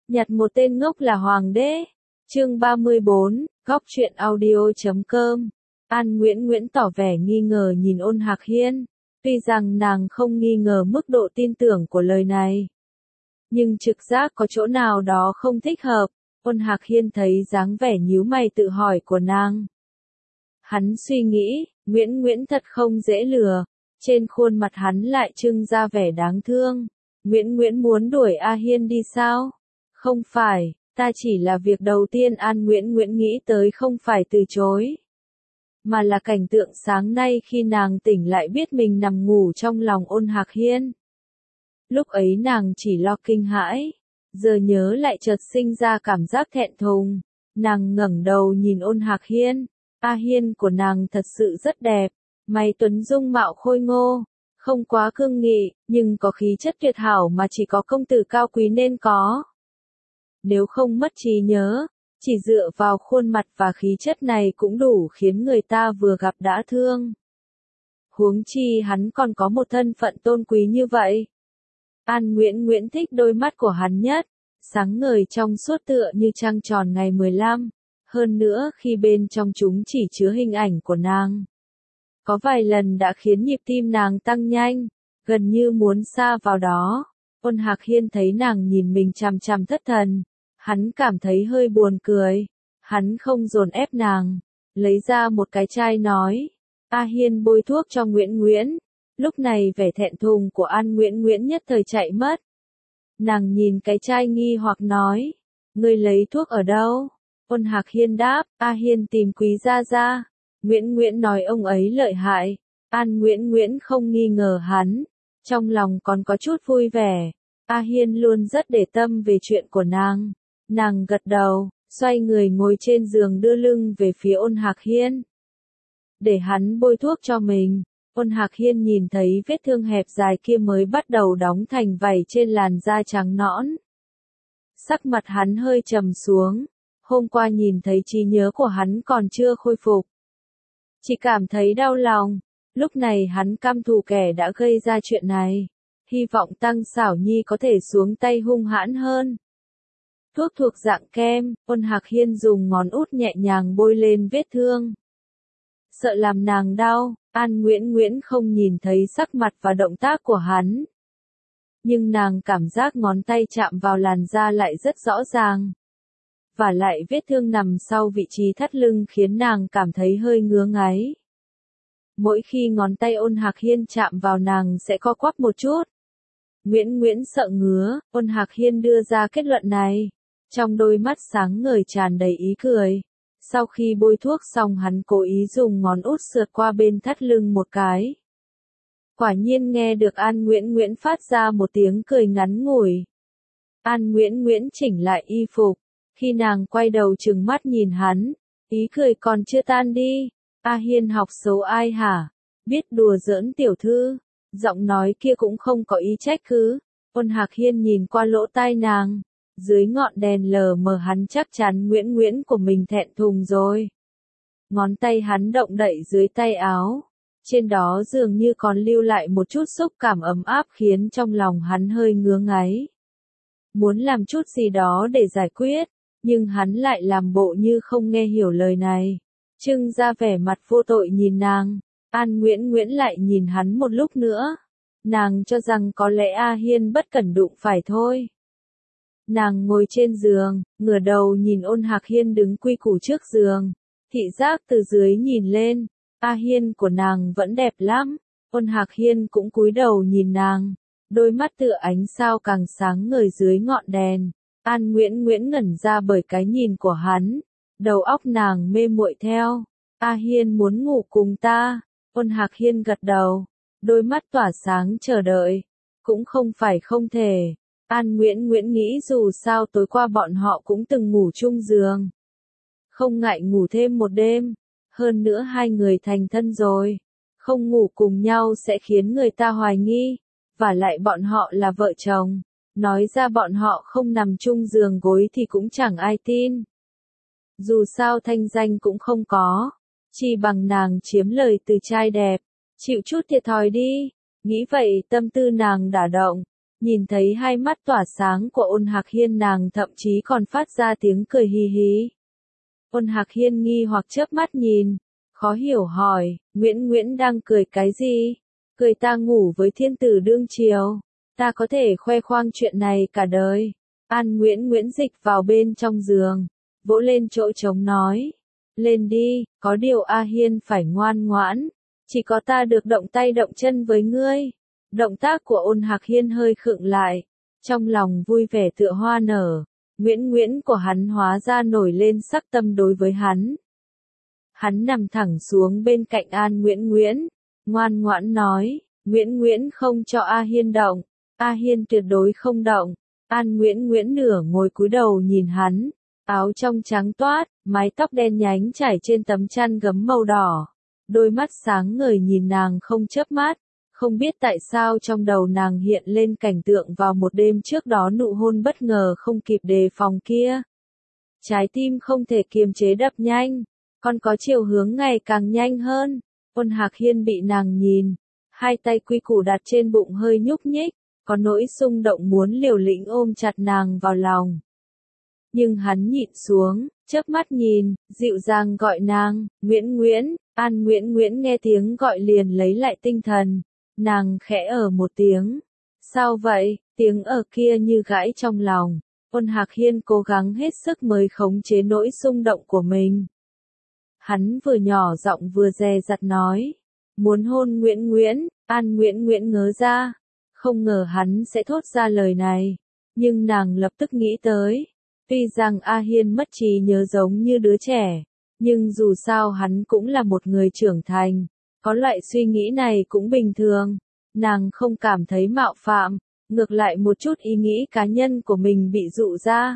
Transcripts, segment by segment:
Nhặt một tên ngốc là hoàng đế. Chương 34, Góc truyện audio.com. An Nguyễn Nguyễn tỏ vẻ nghi ngờ nhìn Ôn Hạc Hiên. Tuy rằng nàng không nghi ngờ mức độ tin tưởng của lời này, nhưng trực giác có chỗ nào đó không thích hợp. Ôn Hạc Hiên thấy dáng vẻ nhíu mày tự hỏi của nàng. Hắn suy nghĩ, Nguyễn Nguyễn thật không dễ lừa. Trên khuôn mặt hắn lại trưng ra vẻ đáng thương. Nguyễn Nguyễn muốn đuổi A Hiên đi sao? Không phải, ta chỉ là việc đầu tiên An Nguyễn Nguyễn nghĩ tới không phải từ chối, mà là cảnh tượng sáng nay khi nàng tỉnh lại biết mình nằm ngủ trong lòng Ôn Hạc Hiên. Lúc ấy nàng chỉ lo kinh hãi, giờ nhớ lại chợt sinh ra cảm giác thẹn thùng. Nàng ngẩng đầu nhìn Ôn Hạc Hiên. A Hiên của nàng thật sự rất đẹp, mày tuấn dung mạo khôi ngô, không quá cương nghị, nhưng có khí chất tuyệt hảo mà chỉ có công tử cao quý nên có. Nếu không mất trí nhớ, chỉ dựa vào khuôn mặt và khí chất này cũng đủ khiến người ta vừa gặp đã thương. Huống chi hắn còn có một thân phận tôn quý như vậy. An Nguyễn Nguyễn thích đôi mắt của hắn nhất, sáng ngời trong suốt tựa như trăng tròn ngày 15. Hơn nữa khi bên trong chúng chỉ chứa hình ảnh của nàng, có vài lần đã khiến nhịp tim nàng tăng nhanh, gần như muốn sa vào đó. Ôn Hạc Hiên thấy nàng nhìn mình chằm chằm thất thần, hắn cảm thấy hơi buồn cười. Hắn không dồn ép nàng, lấy ra một cái chai nói, A Hiên bôi thuốc cho Nguyễn Nguyễn. Lúc này vẻ thẹn thùng của An Nguyễn Nguyễn nhất thời chạy mất. Nàng nhìn cái chai nghi hoặc nói, ngươi lấy thuốc ở đâu? Ôn Hạc Hiên đáp, A Hiên tìm Quý gia gia. Nguyễn Nguyễn nói ông ấy lợi hại. An Nguyễn Nguyễn không nghi ngờ hắn, trong lòng còn có chút vui vẻ. A Hiên luôn rất để tâm về chuyện của nàng. Nàng gật đầu, xoay người ngồi trên giường đưa lưng về phía Ôn Hạc Hiên, để hắn bôi thuốc cho mình. Ôn Hạc Hiên nhìn thấy vết thương hẹp dài kia mới bắt đầu đóng thành vảy trên làn da trắng nõn. Sắc mặt hắn hơi trầm xuống. Hôm qua nhìn thấy trí nhớ của hắn còn chưa khôi phục, chỉ cảm thấy đau lòng. Lúc này hắn căm thù kẻ đã gây ra chuyện này, hy vọng Tăng Xảo Nhi có thể xuống tay hung hãn hơn. Thuốc thuộc dạng kem, Ôn Hạc Hiên dùng ngón út nhẹ nhàng bôi lên vết thương. Sợ làm nàng đau, An Nguyễn Nguyễn không nhìn thấy sắc mặt và động tác của hắn, nhưng nàng cảm giác ngón tay chạm vào làn da lại rất rõ ràng. Và lại vết thương nằm sau vị trí thắt lưng khiến nàng cảm thấy hơi ngứa ngáy. Mỗi khi ngón tay Ôn Hạc Hiên chạm vào nàng sẽ co quắp một chút. Nguyễn Nguyễn sợ ngứa, Ôn Hạc Hiên đưa ra kết luận này. Trong đôi mắt sáng ngời tràn đầy ý cười. Sau khi bôi thuốc xong hắn cố ý dùng ngón út sượt qua bên thắt lưng một cái. Quả nhiên nghe được An Nguyễn Nguyễn phát ra một tiếng cười ngắn ngủi. An Nguyễn Nguyễn chỉnh lại y phục. Khi nàng quay đầu trừng mắt nhìn hắn, ý cười còn chưa tan đi. A Hiên học xấu ai hả? Biết đùa giỡn tiểu thư. Giọng nói kia cũng không có ý trách cứ. Ôn Hạc Hiên nhìn qua lỗ tai nàng. Dưới ngọn đèn lờ mờ hắn chắc chắn Nguyễn Nguyễn của mình thẹn thùng rồi. Ngón tay hắn động đậy dưới tay áo. Trên đó dường như còn lưu lại một chút xúc cảm ấm áp khiến trong lòng hắn hơi ngứa ngáy. Muốn làm chút gì đó để giải quyết, nhưng hắn lại làm bộ như không nghe hiểu lời này. Trưng ra vẻ mặt vô tội nhìn nàng. An Nguyễn Nguyễn lại nhìn hắn một lúc nữa. Nàng cho rằng có lẽ A Hiên bất cẩn đụng phải thôi. Nàng ngồi trên giường, ngửa đầu nhìn Ôn Hạc Hiên đứng quy củ trước giường. Thị giác từ dưới nhìn lên, A Hiên của nàng vẫn đẹp lắm. Ôn Hạc Hiên cũng cúi đầu nhìn nàng. Đôi mắt tựa ánh sao càng sáng ngời dưới ngọn đèn. An Nguyễn Nguyễn ngẩn ra bởi cái nhìn của hắn. Đầu óc nàng mê muội theo. A Hiên muốn ngủ cùng ta. Ôn Hạc Hiên gật đầu. Đôi mắt tỏa sáng chờ đợi. Cũng không phải không thể. An Nguyễn Nguyễn nghĩ dù sao tối qua bọn họ cũng từng ngủ chung giường. Không ngại ngủ thêm một đêm. Hơn nữa hai người thành thân rồi. Không ngủ cùng nhau sẽ khiến người ta hoài nghi. Và lại bọn họ là vợ chồng. Nói ra bọn họ không nằm chung giường gối thì cũng chẳng ai tin. Dù sao thanh danh cũng không có. Chỉ bằng nàng chiếm lời từ trai đẹp. Chịu chút thiệt thòi đi. Nghĩ vậy tâm tư nàng đả động. Nhìn thấy hai mắt tỏa sáng của Ôn Hạc Hiên, nàng thậm chí còn phát ra tiếng cười hì hì. Ôn Hạc Hiên nghi hoặc chớp mắt nhìn, khó hiểu hỏi, Nguyễn đang cười cái gì? Cười ta ngủ với thiên tử đương triều, ta có thể khoe khoang chuyện này cả đời. An Nguyễn dịch vào bên trong giường, vỗ lên chỗ trống nói, lên đi, có điều A Hiên phải ngoan ngoãn, chỉ có ta được động tay động chân với ngươi. Động tác của Ôn Hạc Hiên hơi khựng lại, trong lòng vui vẻ tựa hoa nở, Nguyễn của hắn hóa ra nổi lên sắc tâm đối với hắn. Hắn nằm thẳng xuống bên cạnh An Nguyễn, ngoan ngoãn nói, Nguyễn không cho A Hiên động, A Hiên tuyệt đối không động. An Nguyễn nửa ngồi cúi đầu nhìn hắn, áo trong trắng toát, mái tóc đen nhánh trải trên tấm chăn gấm màu đỏ, đôi mắt sáng ngời nhìn nàng không chớp mắt. Không biết tại sao trong đầu nàng hiện lên cảnh tượng vào một đêm trước đó nụ hôn bất ngờ không kịp đề phòng kia. Trái tim không thể kiềm chế đập nhanh, còn có chiều hướng ngày càng nhanh hơn. Ôn Hạc Hiên bị nàng nhìn, hai tay quy củ đặt trên bụng hơi nhúc nhích, có nỗi xung động muốn liều lĩnh ôm chặt nàng vào lòng. Nhưng hắn nhịn xuống, chớp mắt nhìn, dịu dàng gọi nàng, Nguyễn. An Nguyễn nghe tiếng gọi liền lấy lại tinh thần. Nàng khẽ ở một tiếng. Sao vậy? Tiếng ở kia như gãi trong lòng. Ôn Hạc Hiên cố gắng hết sức mới khống chế nỗi xung động của mình. Hắn vừa nhỏ giọng vừa dè dặt nói. Muốn hôn Nguyễn. An Nguyễn ngớ ra. Không ngờ hắn sẽ thốt ra lời này. Nhưng nàng lập tức nghĩ tới. Tuy rằng A Hiên mất trí nhớ giống như đứa trẻ. Nhưng dù sao hắn cũng là một người trưởng thành. Có loại suy nghĩ này cũng bình thường, nàng không cảm thấy mạo phạm, ngược lại một chút ý nghĩ cá nhân của mình bị dụ ra.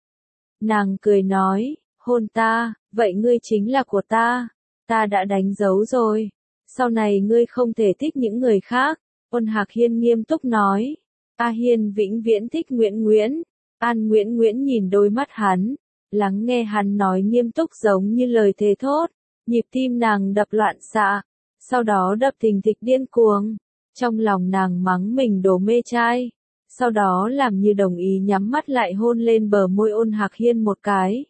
Nàng cười nói, hôn ta, vậy ngươi chính là của ta đã đánh dấu rồi, sau này ngươi không thể thích những người khác. Ôn Hạc Hiên nghiêm túc nói, A Hiên vĩnh viễn thích Nguyễn. An Nguyễn nhìn đôi mắt hắn, lắng nghe hắn nói nghiêm túc giống như lời thề thốt, nhịp tim nàng đập loạn xạ. Sau đó đập thình thịch điên cuồng, trong lòng nàng mắng mình đồ mê trai, sau đó làm như đồng ý nhắm mắt lại hôn lên bờ môi Ôn Hạc Hiên một cái.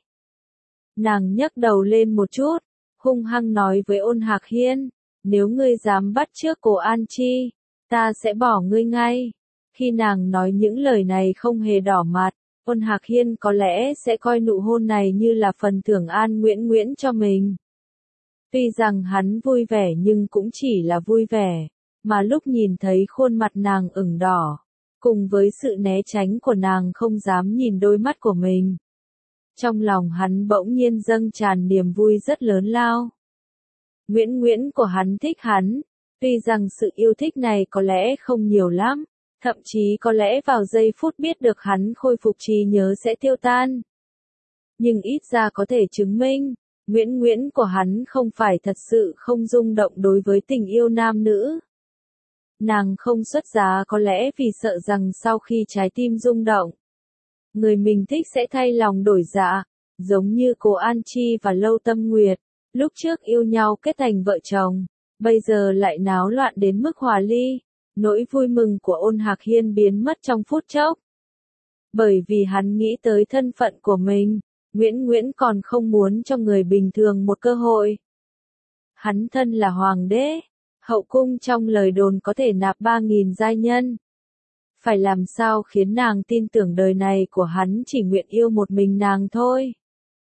Nàng nhấc đầu lên một chút, hung hăng nói với Ôn Hạc Hiên, nếu ngươi dám bắt chước Cổ An Chi, ta sẽ bỏ ngươi ngay. Khi nàng nói những lời này không hề đỏ mặt, Ôn Hạc Hiên có lẽ sẽ coi nụ hôn này như là phần thưởng An Nguyễn cho mình. Tuy rằng hắn vui vẻ nhưng cũng chỉ là vui vẻ, mà lúc nhìn thấy khuôn mặt nàng ửng đỏ, cùng với sự né tránh của nàng không dám nhìn đôi mắt của mình. Trong lòng hắn bỗng nhiên dâng tràn niềm vui rất lớn lao. Nguyễn của hắn thích hắn, tuy rằng sự yêu thích này có lẽ không nhiều lắm, thậm chí có lẽ vào giây phút biết được hắn khôi phục trí nhớ sẽ tiêu tan. Nhưng ít ra có thể chứng minh, Nguyễn của hắn không phải thật sự không rung động đối với tình yêu nam nữ. Nàng không xuất giá có lẽ vì sợ rằng sau khi trái tim rung động, người mình thích sẽ thay lòng đổi dạ, giống như Cổ An Chi và Lâu Tâm Nguyệt, lúc trước yêu nhau kết thành vợ chồng, bây giờ lại náo loạn đến mức hòa ly. Nỗi vui mừng của Ôn Hạc Hiên biến mất trong phút chốc. Bởi vì hắn nghĩ tới thân phận của mình. Nguyễn còn không muốn cho người bình thường một cơ hội. Hắn thân là hoàng đế, hậu cung trong lời đồn có thể nạp 3.000 giai nhân. Phải làm sao khiến nàng tin tưởng đời này của hắn chỉ nguyện yêu một mình nàng thôi.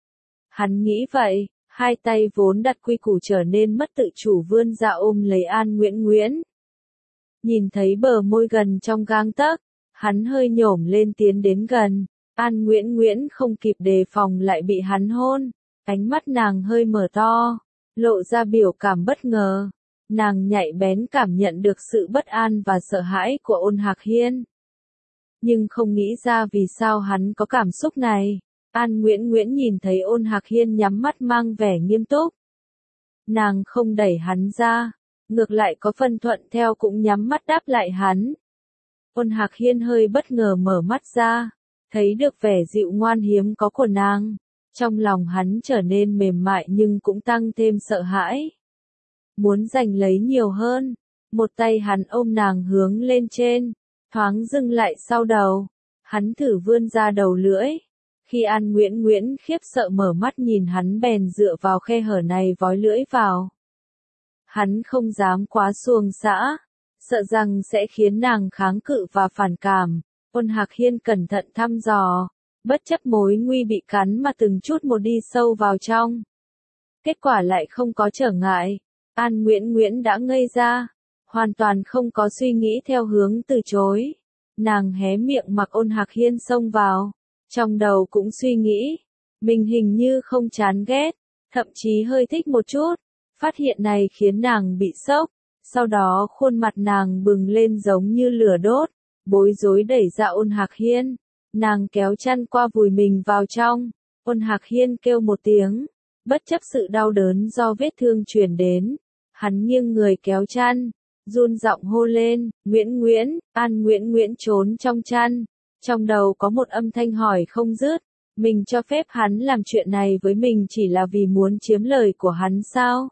Hắn nghĩ vậy, hai tay vốn đặt quy củ trở nên mất tự chủ vươn ra ôm lấy An Nguyễn. Nhìn thấy bờ môi gần trong gang tấc, hắn hơi nhổm lên tiến đến gần. An Nguyễn không kịp đề phòng lại bị hắn hôn, ánh mắt nàng hơi mở to, lộ ra biểu cảm bất ngờ. Nàng nhạy bén cảm nhận được sự bất an và sợ hãi của Ôn Hạc Hiên. Nhưng không nghĩ ra vì sao hắn có cảm xúc này. An Nguyễn nhìn thấy Ôn Hạc Hiên nhắm mắt mang vẻ nghiêm túc. Nàng không đẩy hắn ra, ngược lại có phần thuận theo cũng nhắm mắt đáp lại hắn. Ôn Hạc Hiên hơi bất ngờ mở mắt ra, thấy được vẻ dịu ngoan hiếm có của nàng. Trong lòng hắn trở nên mềm mại nhưng cũng tăng thêm sợ hãi. Muốn giành lấy nhiều hơn, một tay hắn ôm nàng hướng lên trên, thoáng dừng lại sau đầu. Hắn thử vươn ra đầu lưỡi. Khi An Nguyễn Nguyễn khiếp sợ mở mắt nhìn hắn bèn dựa vào khe hở này vói lưỡi vào. Hắn không dám quá xuồng xã, sợ rằng sẽ khiến nàng kháng cự và phản cảm. Ôn Hạc Hiên cẩn thận thăm dò, bất chấp mối nguy bị cắn mà từng chút một đi sâu vào trong. Kết quả lại không có trở ngại. An Nguyễn Nguyễn đã ngây ra, hoàn toàn không có suy nghĩ theo hướng từ chối. Nàng hé miệng mặc Ôn Hạc Hiên xông vào, trong đầu cũng suy nghĩ, mình hình như không chán ghét, thậm chí hơi thích một chút. Phát hiện này khiến nàng bị sốc, sau đó khuôn mặt nàng bừng lên giống như lửa đốt, bối rối đẩy ra Ôn Hạc Hiên. Nàng kéo chăn qua vùi mình vào trong, Ôn Hạc Hiên kêu một tiếng, bất chấp sự đau đớn do vết thương truyền đến. Hắn nghiêng người kéo chăn, run giọng hô lên, Nguyễn Nguyễn. An Nguyễn Nguyễn trốn trong chăn, trong đầu có một âm thanh hỏi không dứt, mình cho phép hắn làm chuyện này với mình chỉ là vì muốn chiếm lời của hắn sao?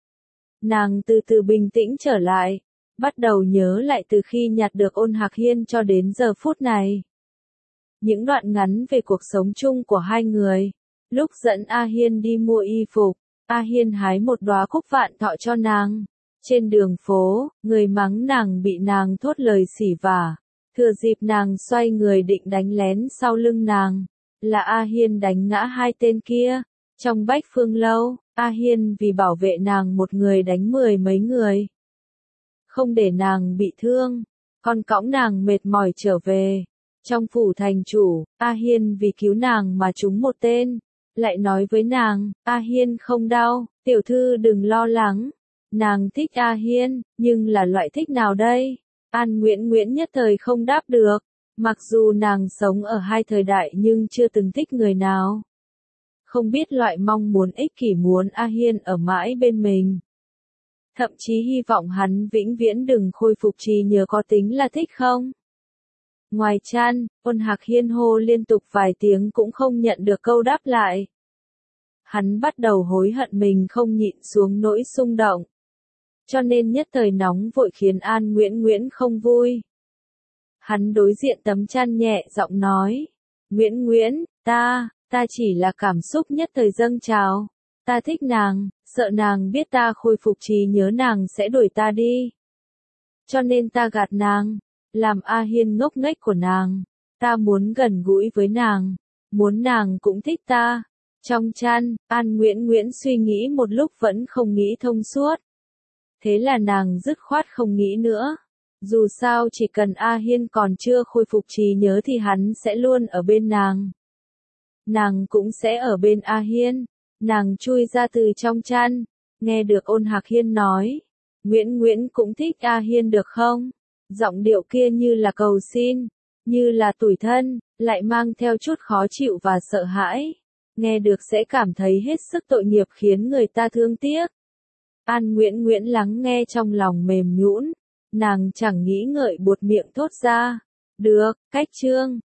Nàng từ từ bình tĩnh trở lại, bắt đầu nhớ lại từ khi nhặt được Ôn Hạc Hiên cho đến giờ phút này. Những đoạn ngắn về cuộc sống chung của hai người. Lúc dẫn A Hiên đi mua y phục, A Hiên hái một đóa cúc vạn thọ cho nàng. Trên đường phố, người mắng nàng bị nàng thốt lời xỉ vả. Thừa dịp nàng xoay người định đánh lén sau lưng nàng, là A Hiên đánh ngã hai tên kia. Trong Bách Phương Lâu, A Hiên vì bảo vệ nàng một người đánh 10 mấy người. Không để nàng bị thương, còn cõng nàng mệt mỏi trở về. Trong phủ thành chủ, A Hiên vì cứu nàng mà trúng một tên. Lại nói với nàng, A Hiên không đau, tiểu thư đừng lo lắng. Nàng thích A Hiên, nhưng là loại thích nào đây? An Nguyễn Nguyễn nhất thời không đáp được. Mặc dù nàng sống ở hai thời đại nhưng chưa từng thích người nào. Không biết loại mong muốn ích kỷ muốn A Hiên ở mãi bên mình. Thậm chí hy vọng hắn vĩnh viễn đừng khôi phục trí nhớ có tính là thích không? Ngoài chăn, Ôn Hạc Hiên hô liên tục vài tiếng cũng không nhận được câu đáp lại. Hắn bắt đầu hối hận mình không nhịn xuống nỗi xung động. Cho nên nhất thời nóng vội khiến An Nguyễn Nguyễn không vui. Hắn đối diện tấm chăn nhẹ giọng nói. Nguyễn Nguyễn, ta chỉ là cảm xúc nhất thời dâng trào. Ta thích nàng, sợ nàng biết ta khôi phục trí nhớ nàng sẽ đuổi ta đi. Cho nên ta gạt nàng, làm A Hiên ngốc nghếch của nàng. Ta muốn gần gũi với nàng, muốn nàng cũng thích ta. Trong chăn, An Nguyễn Nguyễn suy nghĩ một lúc vẫn không nghĩ thông suốt. Thế là nàng dứt khoát không nghĩ nữa. Dù sao chỉ cần A Hiên còn chưa khôi phục trí nhớ thì hắn sẽ luôn ở bên nàng. Nàng cũng sẽ ở bên A Hiên. Nàng chui ra từ trong chăn, nghe được Ôn Hạc Hiên nói. Nguyễn Nguyễn cũng thích A Hiên được không? Giọng điệu kia như là cầu xin, như là tủi thân, lại mang theo chút khó chịu và sợ hãi. Nghe được sẽ cảm thấy hết sức tội nghiệp khiến người ta thương tiếc. An Nguyễn Nguyễn lắng nghe trong lòng mềm nhũn, nàng chẳng nghĩ ngợi buột miệng thốt ra. Được, cách chương.